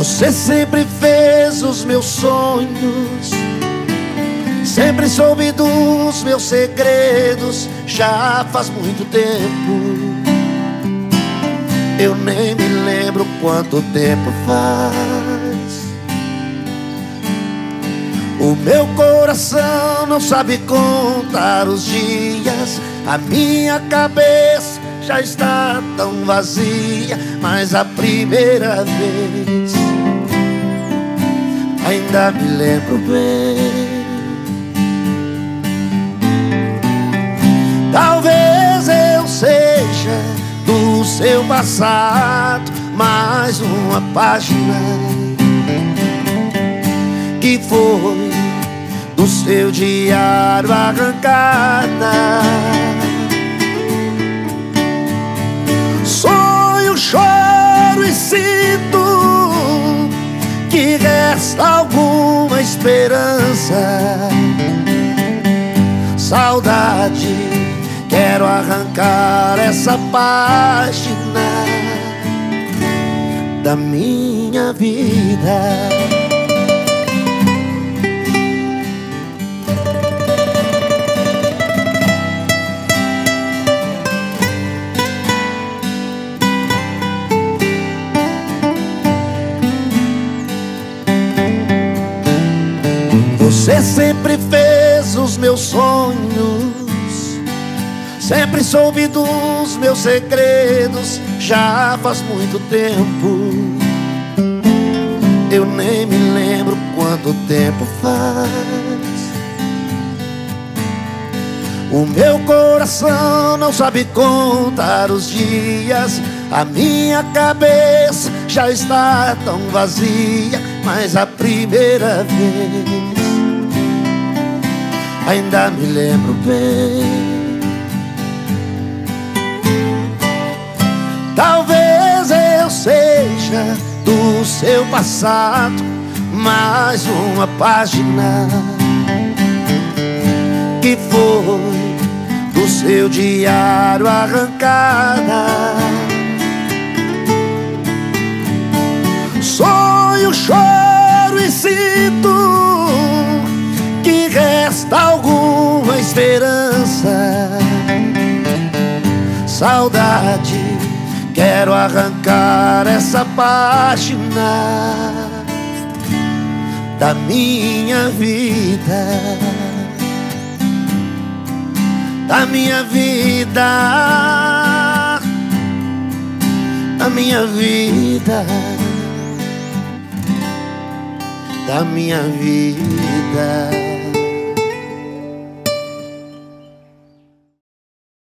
Você sempre fez os meus sonhos, sempre soube dos meus segredos. Já faz muito tempo, eu nem me lembro quanto tempo faz. O meu coração não sabe contar os dias, a minha cabeça já está tão vazia. Mas a primeira vez ainda me lembro bem. Talvez eu seja do seu passado mais uma página que foi do seu diário arrancada. Sonho, choro e sinto que resta alguma esperança. Saudade, quero arrancar essa página da minha vida. Você sempre fez os meus sonhos, sempre soube dos meus segredos. Já faz muito tempo, eu nem me lembro quanto tempo faz. O meu coração não sabe contar os dias, a minha cabeça já está tão vazia. Mas a primeira vez ainda me lembro bem. Talvez eu seja do seu passado mais uma página que foi do seu diário arrancada. Sonho, choro e sinto que resta alguma esperança. Saudade, quero arrancar essa página da minha vida, da minha vida, da minha vida, da minha vida.